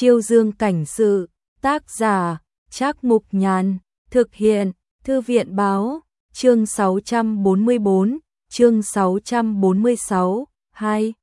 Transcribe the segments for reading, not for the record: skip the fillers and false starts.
Chiêu Dương cảnh sự, tác giả, Trác Mục Nhàn, thực hiện, Thư viện báo, chương 644, chương 646, 2.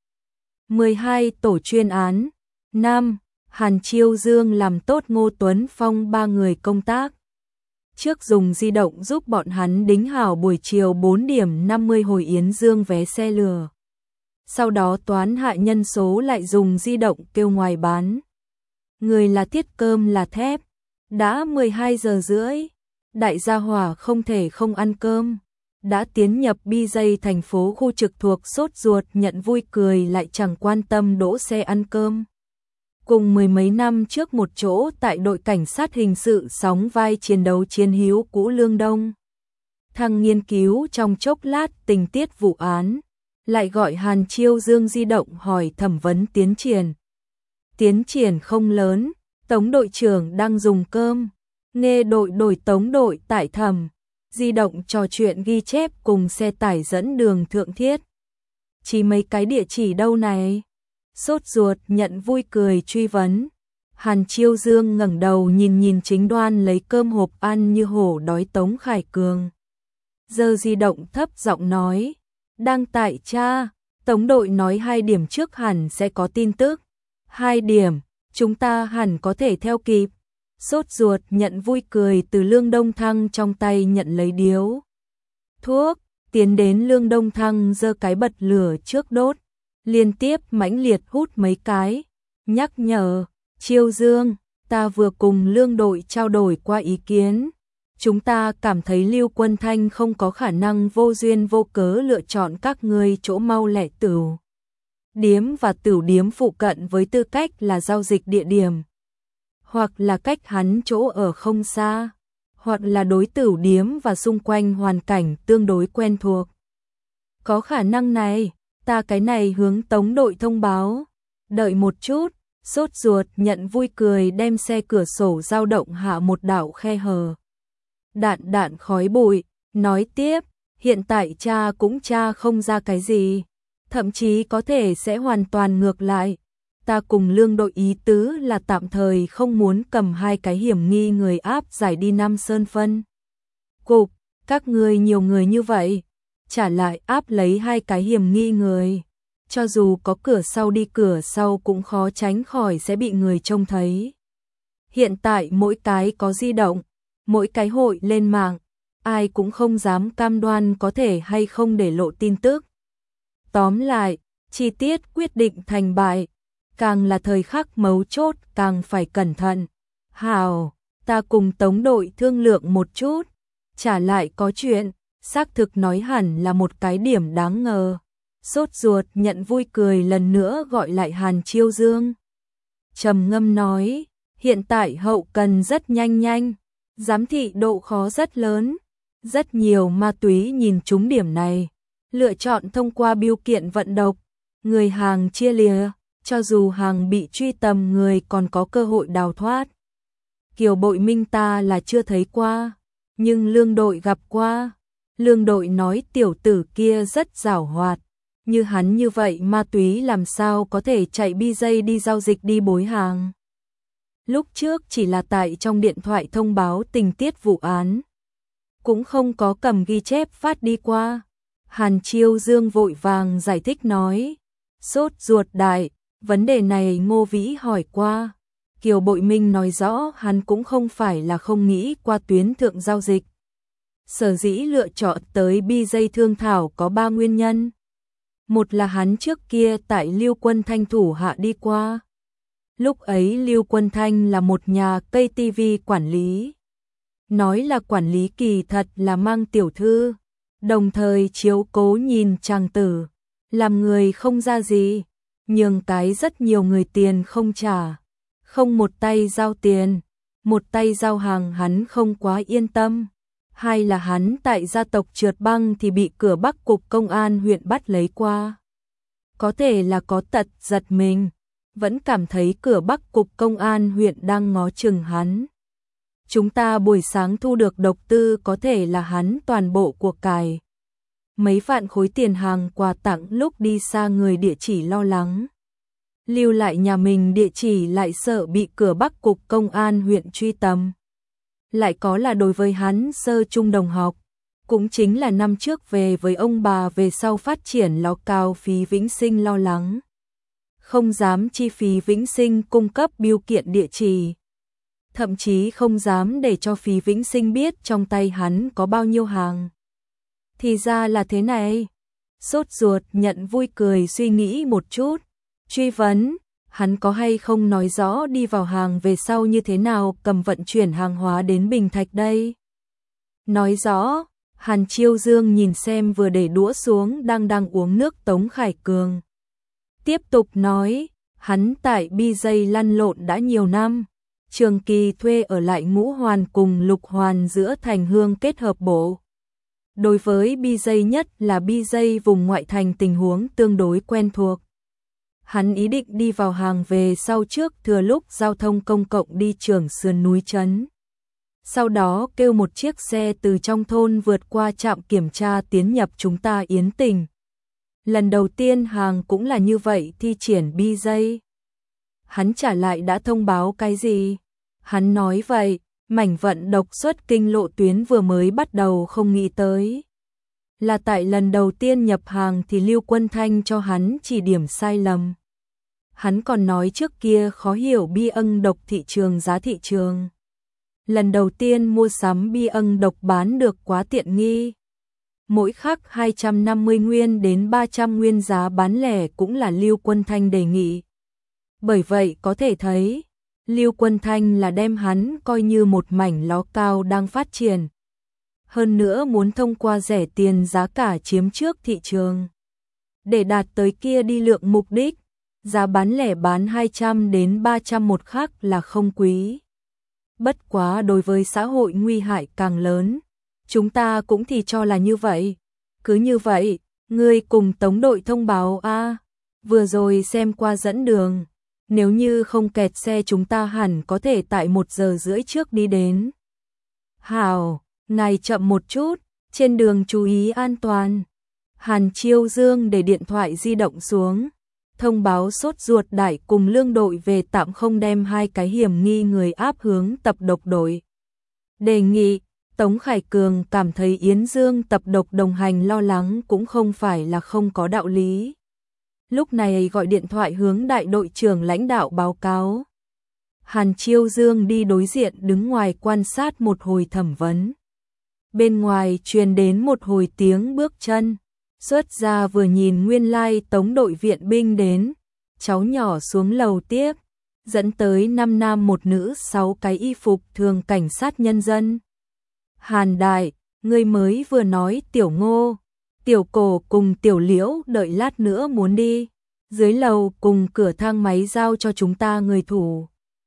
12 tổ chuyên án. Nam, Hàn Chiêu Dương làm tốt Ngô Tuấn Phong ba người công tác. Trước dùng di động giúp bọn hắn đính hảo buổi chiều 4 điểm 50 hồi Yến Dương vé xe lừa. Sau đó toán hạ nhân số lại dùng di động kêu ngoài bán. Người là thiết cơm là thép. Đã 12 giờ rưỡi. Đại gia hỏa không thể không ăn cơm. Đã tiến nhập BJ thành phố khu trực thuộc sốt ruột nhận vui cười lại chẳng quan tâm đỗ xe ăn cơm. Cùng mười mấy năm trước một chỗ tại đội cảnh sát hình sự sóng vai chiến đấu chiến hữu cũ Lương Đông. Thằng nghiên cứu trong chốc lát tình tiết vụ án, lại gọi Hàn Chiêu Dương di động hỏi thẩm vấn tiến triển. Tiến triển không lớn, tống đội trưởng đang dùng cơm, nghe đội đổi tống đội tại thẩm. Di động trò chuyện ghi chép cùng xe tải dẫn đường thượng thiết. Chỉ mấy cái địa chỉ đâu này? Sốt ruột nhận vui cười truy vấn. Hàn Chiêu Dương ngẩng đầu nhìn Chính Đoan lấy cơm hộp ăn như hổ đói Tống Khải Cường. Giờ di động thấp giọng nói. Đang tại cha, tống đội nói 2 điểm trước hẳn sẽ có tin tức. 2 điểm, chúng ta hẳn có thể theo kịp. Sốt ruột nhận vui cười từ Lương Đông Thăng trong tay nhận lấy điếu thuốc, tiến đến Lương Đông Thăng giơ cái bật lửa trước đốt, liên tiếp mãnh liệt hút mấy cái, nhắc nhở, Chiêu Dương, ta vừa cùng Lương đội trao đổi qua ý kiến, chúng ta cảm thấy Lưu Quân Thanh không có khả năng vô duyên vô cớ lựa chọn các ngươi chỗ mau lẻ tửu điếm và tửu điếm phụ cận với tư cách là giao dịch địa điểm. Hoặc là cách hắn chỗ ở không xa, hoặc là đối tửu điếm và xung quanh hoàn cảnh tương đối quen thuộc. Có khả năng này, ta cái này hướng tống đội thông báo. Đợi một chút, sốt ruột nhận vui cười đem xe cửa sổ dao động hạ một đạo khe hở. Đạn khói bụi, nói tiếp, hiện tại cha cũng tra không ra cái gì, thậm chí có thể sẽ hoàn toàn ngược lại. Ta cùng Lương đội ý tứ là tạm thời không muốn cầm 2 cái hiểm nghi người áp giải đi Nam Sơn phân cục, các ngươi nhiều người như vậy, trả lại áp lấy 2 cái hiểm nghi người, cho dù có cửa sau đi cửa sau cũng khó tránh khỏi sẽ bị người trông thấy. Hiện tại mỗi cái có di động, mỗi cái hội lên mạng, ai cũng không dám cam đoan có thể hay không để lộ tin tức. Tóm lại, chi tiết quyết định thành bại. Càng là thời khắc mấu chốt càng phải cẩn thận. Hào, ta cùng tống đội thương lượng một chút. Trả lại có chuyện, xác thực nói hẳn là một cái điểm đáng ngờ. Sốt ruột nhận vui cười lần nữa gọi lại Hàn Chiêu Dương. Trầm ngâm nói, hiện tại hậu cần rất nhanh, giám thị độ khó rất lớn. Rất nhiều ma túy nhìn trúng điểm này. Lựa chọn thông qua biêu kiện vận độc, người hàng chia lìa. Cho dù hàng bị truy tầm người còn có cơ hội đào thoát. Kiều Bội Minh ta là chưa thấy qua, nhưng Lương đội gặp qua. Lương đội nói tiểu tử kia rất giảo hoạt, như hắn như vậy ma túy làm sao có thể chạy BJ đi giao dịch đi bối hàng. Lúc trước chỉ là tại trong điện thoại thông báo tình tiết vụ án, cũng không có cầm ghi chép phát đi qua. Hàn Chiêu Dương vội vàng giải thích nói, sốt ruột đại. Vấn đề này Ngô Vĩ hỏi qua. Kiều Bội Minh nói rõ hắn cũng không phải là không nghĩ qua tuyến thượng giao dịch. Sở dĩ lựa chọn tới BJ thương thảo có 3 nguyên nhân. Một là hắn trước kia tại Lưu Quân Thanh thủ hạ đi qua. Lúc ấy Lưu Quân Thanh là một nhà cây TV quản lý. Nói là quản lý kỳ thật là mang tiểu thư. Đồng thời chiếu cố nhìn chàng tử. Làm người không ra gì. Nhường cái rất nhiều người tiền không trả, không một tay giao tiền, một tay giao hàng hắn không quá yên tâm. Hai là hắn tại gia tộc trượt băng thì bị cửa Bắc Cục Công an huyện bắt lấy qua. Có thể là có tật giật mình, vẫn cảm thấy cửa Bắc Cục Công an huyện đang ngó chừng hắn. Chúng ta buổi sáng thu được độc tư có thể là hắn toàn bộ của cải. Mấy vạn khối tiền hàng quà tặng lúc đi xa người địa chỉ lo lắng. lưu lại nhà mình địa chỉ lại sợ bị cửa Bắc cục công an huyện truy tầm. Lại có là đối với hắn sơ trung đồng học, cũng chính là năm trước về với ông bà về sau phát triển ló cao phí Vĩnh Sinh lo lắng. Không dám chi phí Vĩnh Sinh cung cấp bưu kiện địa chỉ. Thậm chí không dám để cho phí Vĩnh Sinh biết trong tay hắn có bao nhiêu hàng. Thì ra là thế này. Sốt ruột nhận vui cười suy nghĩ một chút. Truy vấn, hắn có hay không nói rõ đi vào hàng về sau như thế nào cầm vận chuyển hàng hóa đến Bình Thạch đây? Nói rõ, Hàn Chiêu Dương nhìn xem vừa để đũa xuống đang uống nước Tống Khải Cường. Tiếp tục nói, hắn tại BJ lăn lộn đã nhiều năm, trường kỳ thuê ở lại Ngũ Hoàn cùng Lục Hoàn giữa thành hương kết hợp bộ. Đối với BJ nhất là BJ vùng ngoại thành tình huống tương đối quen thuộc. Hắn ý định đi vào hàng về sau trước thừa lúc giao thông công cộng đi Trường Sườn núi trấn. Sau đó kêu một chiếc xe từ trong thôn vượt qua trạm kiểm tra tiến nhập chúng ta Yến Tỉnh. Lần đầu tiên hàng cũng là như vậy thi triển BJ. Hắn trả lại đã thông báo cái gì? Hắn nói vậy, mảnh vận độc xuất kinh lộ tuyến vừa mới bắt đầu không nghĩ tới. Là tại lần đầu tiên nhập hàng thì Lưu Quân Thanh cho hắn chỉ điểm sai lầm. Hắn còn nói trước kia khó hiểu bi ân độc thị trường giá thị trường. Lần đầu tiên mua sắm bi ân độc bán được quá tiện nghi. Mỗi khắc 250 nguyên đến 300 nguyên giá bán lẻ cũng là Lưu Quân Thanh đề nghị. Bởi vậy có thể thấy, Lưu Quân Thanh là đem hắn coi như một mảnh ló cao đang phát triển. Hơn nữa muốn thông qua rẻ tiền giá cả chiếm trước thị trường. Để đạt tới kia đi lượng mục đích, giá bán lẻ bán 200 đến 300 một khắc là không quý. Bất quá đối với xã hội nguy hại càng lớn, chúng ta cũng thì cho là như vậy. Cứ như vậy, ngươi cùng tống đội thông báo a, vừa rồi xem qua dẫn đường, nếu như không kẹt xe chúng ta hẳn có thể tại 1 giờ rưỡi trước đi đến. Hảo, ngài chậm một chút, trên đường chú ý an toàn. Hàn Chiêu Dương để điện thoại di động xuống, thông báo sốt ruột đại cùng lương đội về tạm không đem 2 cái hiểm nghi người áp hướng tập độc đội. Đề nghị, Tống Khải Cường cảm thấy Yến Dương tập độc đồng hành lo lắng cũng không phải là không có đạo lý. Lúc này gọi điện thoại hướng đại đội trưởng lãnh đạo báo cáo. Hàn Chiêu Dương đi đối diện đứng ngoài quan sát một hồi thẩm vấn. Bên ngoài truyền đến một hồi tiếng bước chân. Xuất ra vừa nhìn nguyên lai tống đội viện binh đến. Cháu nhỏ xuống lầu tiếp. Dẫn tới 5 nam 1 nữ 6 cái y phục thường cảnh sát nhân dân. Hàn đại, ngươi mới vừa nói tiểu Ngô, tiểu Cổ cùng tiểu Liễu đợi lát nữa muốn đi. Dưới lầu cùng cửa thang máy giao cho chúng ta người thủ.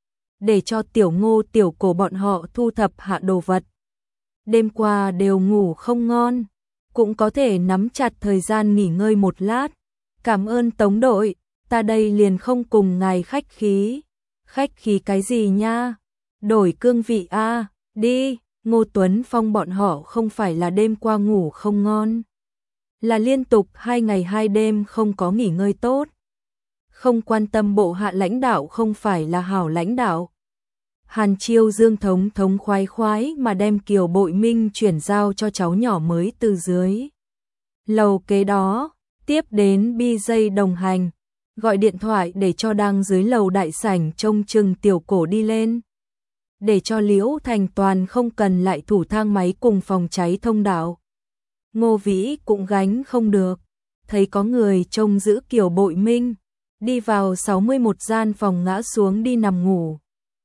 Để cho tiểu Ngô tiểu Cổ bọn họ thu thập hạ đồ vật. Đêm qua đều ngủ không ngon, cũng có thể nắm chặt thời gian nghỉ ngơi một lát. Cảm ơn tống đội, ta đây liền không cùng ngài khách khí. Khách khí cái gì nha? Đổi cương vị a, đi. Ngô Tuấn Phong bọn họ không phải là đêm qua ngủ không ngon, là liên tục 2 ngày 2 đêm không có nghỉ ngơi tốt. Không quan tâm bộ hạ lãnh đạo không phải là hảo lãnh đạo. Hàn Chiêu Dương thống khoái mà đem Kiều Bội Minh chuyển giao cho cháu nhỏ mới từ dưới lầu kế đó, tiếp đến BJ đồng hành, gọi điện thoại để cho đang dưới lầu đại sảnh trông chừng tiểu Cổ đi lên. Để cho Liễu Thành Toàn không cần lại thủ thang máy cùng phòng cháy thông đạo. Ngô Vĩ cũng gánh không được, thấy có người trông giữ Kiều Bội Minh, đi vào 61 gian phòng ngã xuống đi nằm ngủ.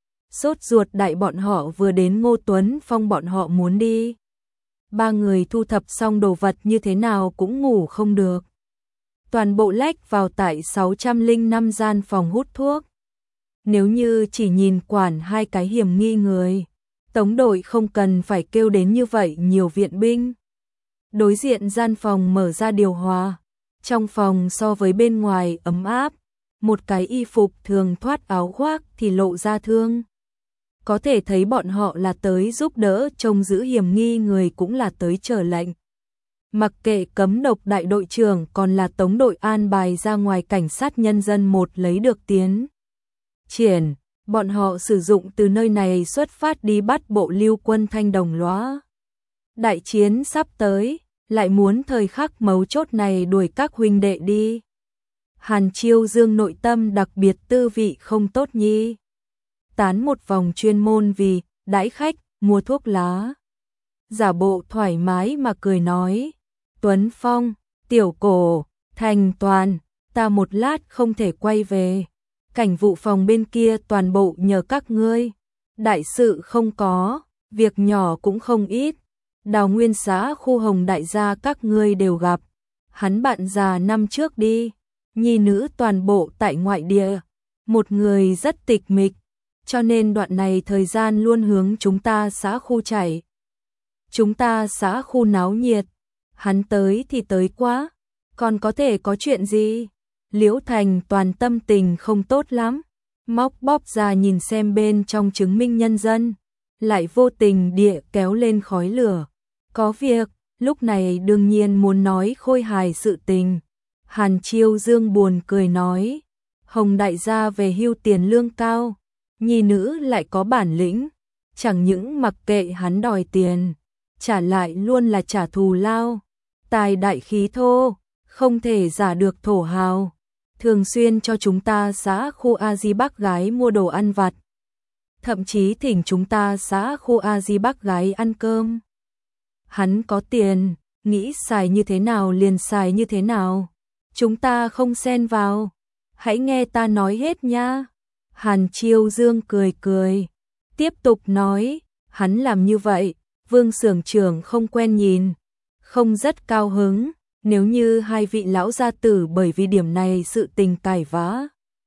Sốt ruột đại bọn họ vừa đến Ngô Tuấn Phong bọn họ muốn đi. 3 người thu thập xong đồ vật như thế nào cũng ngủ không được. Toàn bộ lách vào tại 605 gian phòng hút thuốc. Nếu như chỉ nhìn quản 2 cái hiểm nghi người, tống đội không cần phải kêu đến như vậy nhiều viện binh. Đối diện gian phòng mở ra điều hòa, trong phòng so với bên ngoài ấm áp, một cái y phục thường thoát áo khoác thì lộ ra thương. Có thể thấy bọn họ là tới giúp đỡ trông giữ hiểm nghi người cũng là tới chờ lệnh. Mặc kệ cấm độc đại đội trưởng còn là tống đội an bài ra ngoài cảnh sát nhân dân một lấy được tiến triển, bọn họ sử dụng từ nơi này xuất phát đi bắt bộ lưu quân Thanh Đồng Lóa. Đại chiến sắp tới, lại muốn thời khắc mấu chốt này đuổi các huynh đệ đi. Hàn Chiêu Dương nội tâm đặc biệt tư vị không tốt nhi. Tán một vòng chuyên môn vì đãi khách, mua thuốc lá. Giả bộ thoải mái mà cười nói, Tuấn Phong, Tiểu Cổ, Thành Toàn, ta một lát không thể quay về. Cảnh vụ phòng bên kia toàn bộ nhờ các ngươi. Đại sự không có, việc nhỏ cũng không ít. Đào Nguyên xã khu Hồng đại gia các ngươi đều gặp. Hắn bạn già năm trước đi, nhi nữ toàn bộ tại ngoại địa. Một người rất tịch mịch, cho nên đoạn này thời gian luôn hướng chúng ta xã khu chảy. Chúng ta xã khu náo nhiệt, hắn tới thì tới quá, còn có thể có chuyện gì? Liễu Thành Toàn tâm tình không tốt lắm, móc bóp ra nhìn xem bên trong chứng minh nhân dân, lại vô tình địa kéo lên khói lửa. Có việc, lúc này đương nhiên muốn nói khôi hài sự tình. Hàn Chiêu Dương buồn cười nói, Hồng đại gia về hưu tiền lương cao, nhi nữ lại có bản lĩnh, chẳng những mặc kệ hắn đòi tiền, trả lại luôn là trả thù lao. Tài đại khí thô, không thể giả được thổ hào, thường xuyên cho chúng ta xã khu A Di Bắc gái mua đồ ăn vặt, thậm chí thỉnh chúng ta xã khu A Di Bắc gái ăn cơm. Hắn có tiền, nghĩ xài như thế nào liền xài như thế nào, chúng ta không xen vào, hãy nghe ta nói hết nha. Hàn Chiêu Dương cười cười, tiếp tục nói, hắn làm như vậy, Vương xưởng trưởng không quen nhìn, không rất cao hứng, nếu như hai vị lão gia tử bởi vì điểm này sự tình cãi vã.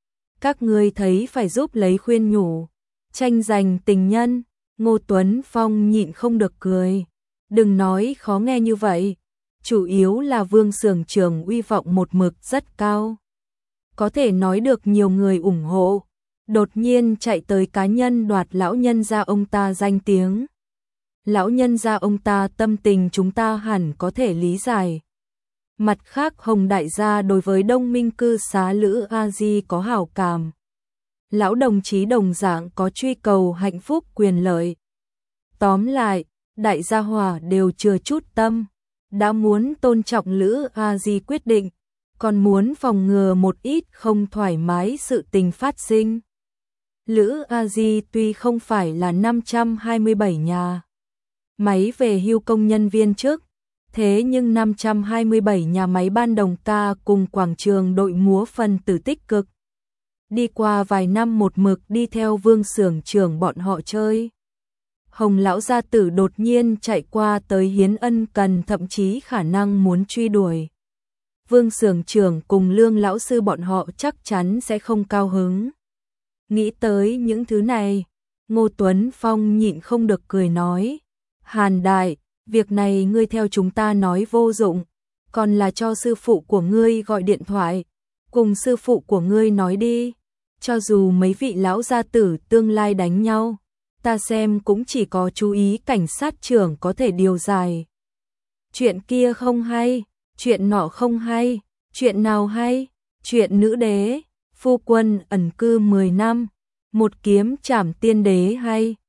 Các ngươi thấy phải giúp lấy khuyên nhủ, tranh giành tình nhân. Ngô Tuấn Phong nhịn không được cười, đừng nói khó nghe như vậy, chủ yếu là Vương xưởng trưởng uy vọng một mực rất cao. Có thể nói được nhiều người ủng hộ, đột nhiên chạy tới cá nhân đoạt lão nhân gia ông ta danh tiếng. Lão nhân gia ông ta tâm tình chúng ta hẳn có thể lý giải. Mặt khác Hồng đại gia đối với đông minh cư xá Lữ A Di có hảo cảm. Lão đồng chí đồng dạng có truy cầu hạnh phúc quyền lợi. Tóm lại, đại gia hỏa đều chừa chút tâm, đã muốn tôn trọng Lữ A Di quyết định, còn muốn phòng ngừa một ít không thoải mái sự tình phát sinh. Lữ A Di tuy không phải là 527 nhà máy về hưu công nhân viên chức, thế nhưng 527 nhà máy ban đồng ca cùng quảng trường đội múa phần tử tích cực. Đi qua vài năm một mực đi theo Vương xưởng trưởng bọn họ chơi. Hồng lão gia tử đột nhiên chạy qua tới hiến ân cần, thậm chí khả năng muốn truy đuổi. Vương xưởng trưởng cùng Lương lão sư bọn họ chắc chắn sẽ không cao hứng. Nghĩ tới những thứ này, Ngô Tuấn Phong nhịn không được cười nói, Hàn đại, việc này ngươi theo chúng ta nói vô dụng, còn là cho sư phụ của ngươi gọi điện thoại, cùng sư phụ của ngươi nói đi, cho dù mấy vị lão gia tử tương lai đánh nhau, ta xem cũng chỉ có chú ý cảnh sát trưởng có thể điều giải. Chuyện kia không hay, chuyện nọ không hay, chuyện nào hay, chuyện nữ đế, phu quân ẩn cư 10 năm, một kiếm trảm tiên đế hay.